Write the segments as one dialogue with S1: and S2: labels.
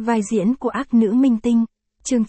S1: Vai diễn của ác nữ minh tinh. Chương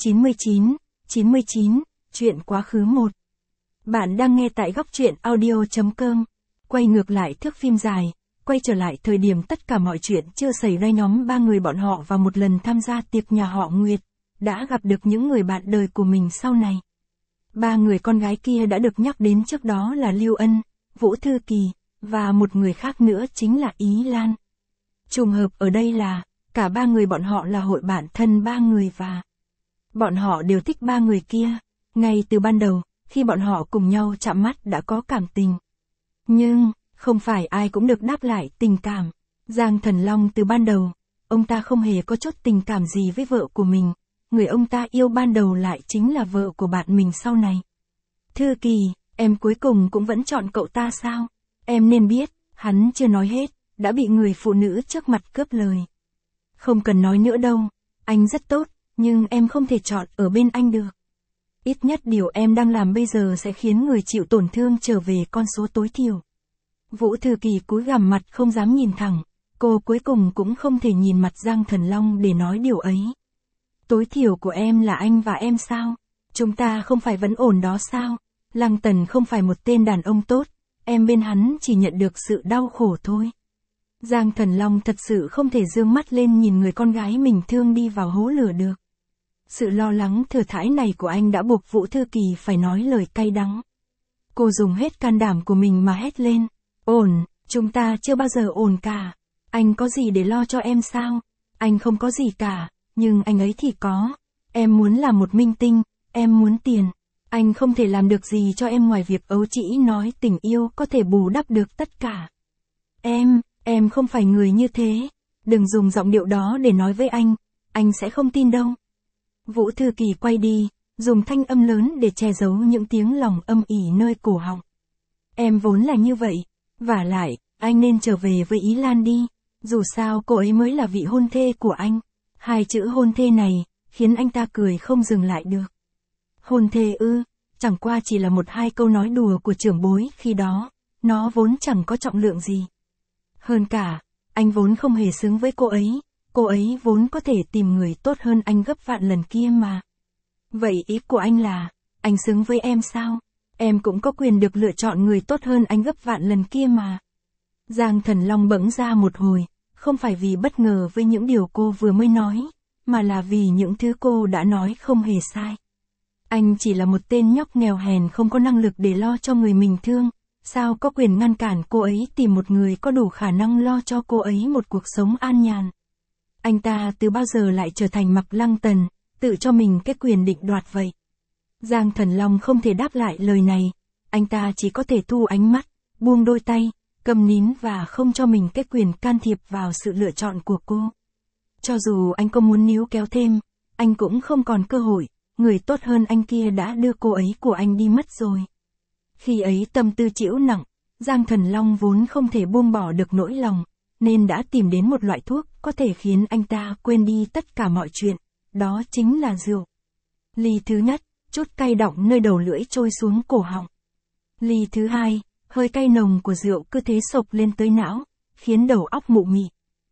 S1: 99, chuyện quá khứ 1. Bạn đang nghe tại góc truyện audio.com. Quay ngược lại thước phim dài, quay trở lại thời điểm tất cả mọi chuyện chưa xảy ra, nhóm ba người bọn họ vào một lần tham gia tiệc nhà họ Nguyệt, đã gặp được những người bạn đời của mình sau này. Ba người con gái kia đã được nhắc đến trước đó là Lưu Ân, Vũ Thư Kỳ, và một người khác nữa chính là Ý Lan. Trùng hợp ở đây là, cả ba người bọn họ là hội bạn thân ba người và bọn họ đều thích ba người kia. Ngay từ ban đầu, khi bọn họ cùng nhau chạm mắt đã có cảm tình. Nhưng, không phải ai cũng được đáp lại tình cảm. Giang Thần Long từ ban đầu, ông ta không hề có chút tình cảm gì với vợ của mình. Người ông ta yêu ban đầu lại chính là vợ của bạn mình sau này. Thư Kỳ, em cuối cùng cũng vẫn chọn cậu ta sao? Em nên biết, hắn chưa nói hết, đã bị người phụ nữ trước mặt cướp lời. Không cần nói nữa đâu, anh rất tốt, nhưng em không thể chọn ở bên anh được. Ít nhất điều em đang làm bây giờ sẽ khiến người chịu tổn thương trở về con số tối thiểu. Vũ Thư Kỳ cúi gằm mặt không dám nhìn thẳng, cô cuối cùng cũng không thể nhìn mặt Giang Thần Long để nói điều ấy. Tối thiểu của em là anh và em sao? Chúng ta không phải vẫn ổn đó sao? Lăng Tần không phải một tên đàn ông tốt, em bên hắn chỉ nhận được sự đau khổ thôi. Giang Thần Long thật sự không thể dương mắt lên nhìn người con gái mình thương đi vào hố lửa được. Sự lo lắng thừa thãi này của anh đã buộc Vũ Thư Kỳ phải nói lời cay đắng. Cô dùng hết can đảm của mình mà hét lên. Ổn, chúng ta chưa bao giờ ổn cả. Anh có gì để lo cho em sao? Anh không có gì cả, nhưng anh ấy thì có. Em muốn làm một minh tinh, em muốn tiền. Anh không thể làm được gì cho em ngoài việc ấu trĩ nói tình yêu có thể bù đắp được tất cả. Em không phải người như thế. Đừng dùng giọng điệu đó để nói với anh sẽ không tin đâu. Vũ Thư Kỳ quay đi, dùng thanh âm lớn để che giấu những tiếng lòng âm ỉ nơi cổ họng. Em vốn là như vậy, vả lại, anh nên trở về với Ý Lan đi, dù sao cô ấy mới là vị hôn thê của anh. Hai chữ hôn thê này, khiến anh ta cười không dừng lại được. Hôn thê ư, chẳng qua chỉ là một hai câu nói đùa của trưởng bối khi đó, nó vốn chẳng có trọng lượng gì. Hơn cả, anh vốn không hề xứng với cô ấy vốn có thể tìm người tốt hơn anh gấp vạn lần kia mà. Vậy ý của anh là, anh xứng với em sao? Em cũng có quyền được lựa chọn người tốt hơn anh gấp vạn lần kia mà. Giang Thần Long bỗng ra một hồi, không phải vì bất ngờ với những điều cô vừa mới nói, mà là vì những thứ cô đã nói không hề sai. Anh chỉ là một tên nhóc nghèo hèn không có năng lực để lo cho người mình thương. Sao có quyền ngăn cản cô ấy tìm một người có đủ khả năng lo cho cô ấy một cuộc sống an nhàn? Anh ta từ bao giờ lại trở thành Mạc Lăng Tần, tự cho mình cái quyền định đoạt vậy? Giang Thần Long không thể đáp lại lời này, anh ta chỉ có thể thu ánh mắt, buông đôi tay, câm nín và không cho mình cái quyền can thiệp vào sự lựa chọn của cô. Cho dù anh có muốn níu kéo thêm, anh cũng không còn cơ hội, người tốt hơn anh kia đã đưa cô ấy của anh đi mất rồi. Khi ấy tâm tư trĩu nặng, Giang Thần Long vốn không thể buông bỏ được nỗi lòng, nên đã tìm đến một loại thuốc có thể khiến anh ta quên đi tất cả mọi chuyện, đó chính là rượu. Ly thứ nhất, chút cay đọng nơi đầu lưỡi trôi xuống cổ họng. Ly thứ hai, hơi cay nồng của rượu cứ thế xộc lên tới não, khiến đầu óc mụ mị.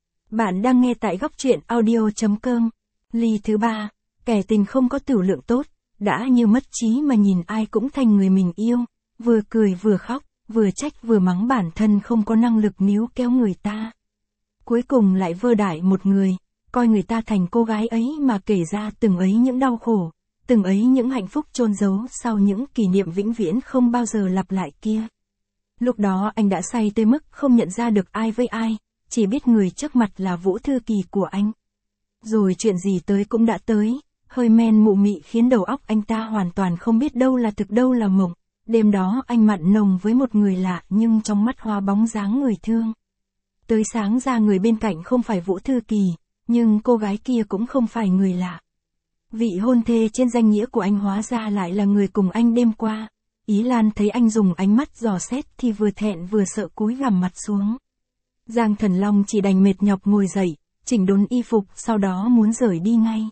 S1: Bạn đang nghe tại góc truyện audio.com. Ly thứ ba, kẻ tình không có tửu lượng tốt, đã như mất trí mà nhìn ai cũng thành người mình yêu, vừa cười vừa khóc, vừa trách vừa mắng bản thân không có năng lực níu kéo người ta. Cuối cùng lại vơ đại một người, coi người ta thành cô gái ấy mà kể ra từng ấy những đau khổ, từng ấy những hạnh phúc chôn giấu sau những kỷ niệm vĩnh viễn không bao giờ lặp lại kia. Lúc đó anh đã say tới mức không nhận ra được ai với ai, chỉ biết người trước mặt là Vũ Thư Kỳ của anh. Rồi chuyện gì tới cũng đã tới, hơi men mụ mị khiến đầu óc anh ta hoàn toàn không biết đâu là thực đâu là mộng. Đêm đó anh mặn nồng với một người lạ nhưng trong mắt hoa bóng dáng người thương. Tới sáng ra người bên cạnh không phải Vũ Thư Kỳ, nhưng cô gái kia cũng không phải người lạ. Vị hôn thê trên danh nghĩa của anh hóa ra lại là người cùng anh đêm qua. Ý Lan thấy anh dùng ánh mắt dò xét thì vừa thẹn vừa sợ cúi gằm mặt xuống. Giang Thần Long chỉ đành mệt nhọc ngồi dậy, chỉnh đốn y phục sau đó muốn rời đi ngay.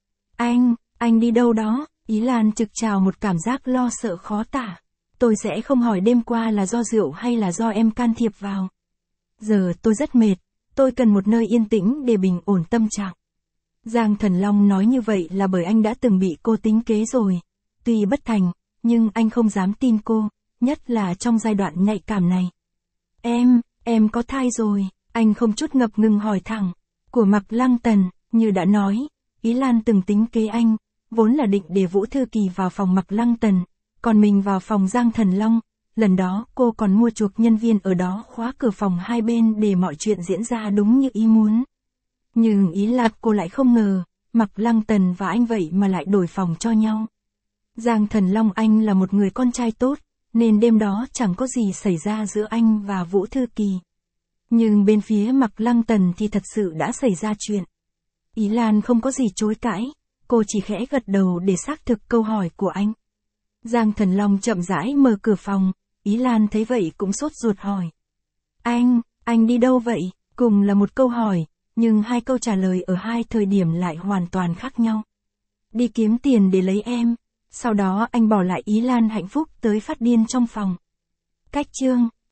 S1: Anh đi đâu đó? Ý Lan trực trào một cảm giác lo sợ khó tả. Tôi sẽ không hỏi đêm qua là do rượu hay là do em can thiệp vào. Giờ tôi rất mệt, tôi cần một nơi yên tĩnh để bình ổn tâm trạng. Giang Thần Long nói như vậy là bởi anh đã từng bị cô tính kế rồi. Tuy bất thành, nhưng anh không dám tin cô, nhất là trong giai đoạn nhạy cảm này. Em có thai rồi, anh không chút ngập ngừng hỏi thẳng. Của Mạc Lăng Tần, như đã nói, Ý Lan từng tính kế anh, vốn là định để Vũ Thư Kỳ vào phòng Mạc Lăng Tần, còn mình vào phòng Giang Thần Long. Lần đó cô còn mua chuộc nhân viên ở đó khóa cửa phòng hai bên để mọi chuyện diễn ra đúng như ý muốn. Nhưng ý là cô lại không ngờ, Mạc Lăng Tần và anh vậy mà lại đổi phòng cho nhau. Giang Thần Long anh là một người con trai tốt, nên đêm đó chẳng có gì xảy ra giữa anh và Vũ Thư Kỳ. Nhưng bên phía Mạc Lăng Tần thì thật sự đã xảy ra chuyện. Ý Lan không có gì chối cãi, cô chỉ khẽ gật đầu để xác thực câu hỏi của anh. Giang Thần Long chậm rãi mở cửa phòng, Ý Lan thấy vậy cũng sốt ruột hỏi. Anh đi đâu vậy? Cùng là một câu hỏi, nhưng hai câu trả lời ở hai thời điểm lại hoàn toàn khác nhau. Đi kiếm tiền để lấy em. Sau đó anh bỏ lại Ý Lan hạnh phúc tới phát điên trong phòng. Cách chương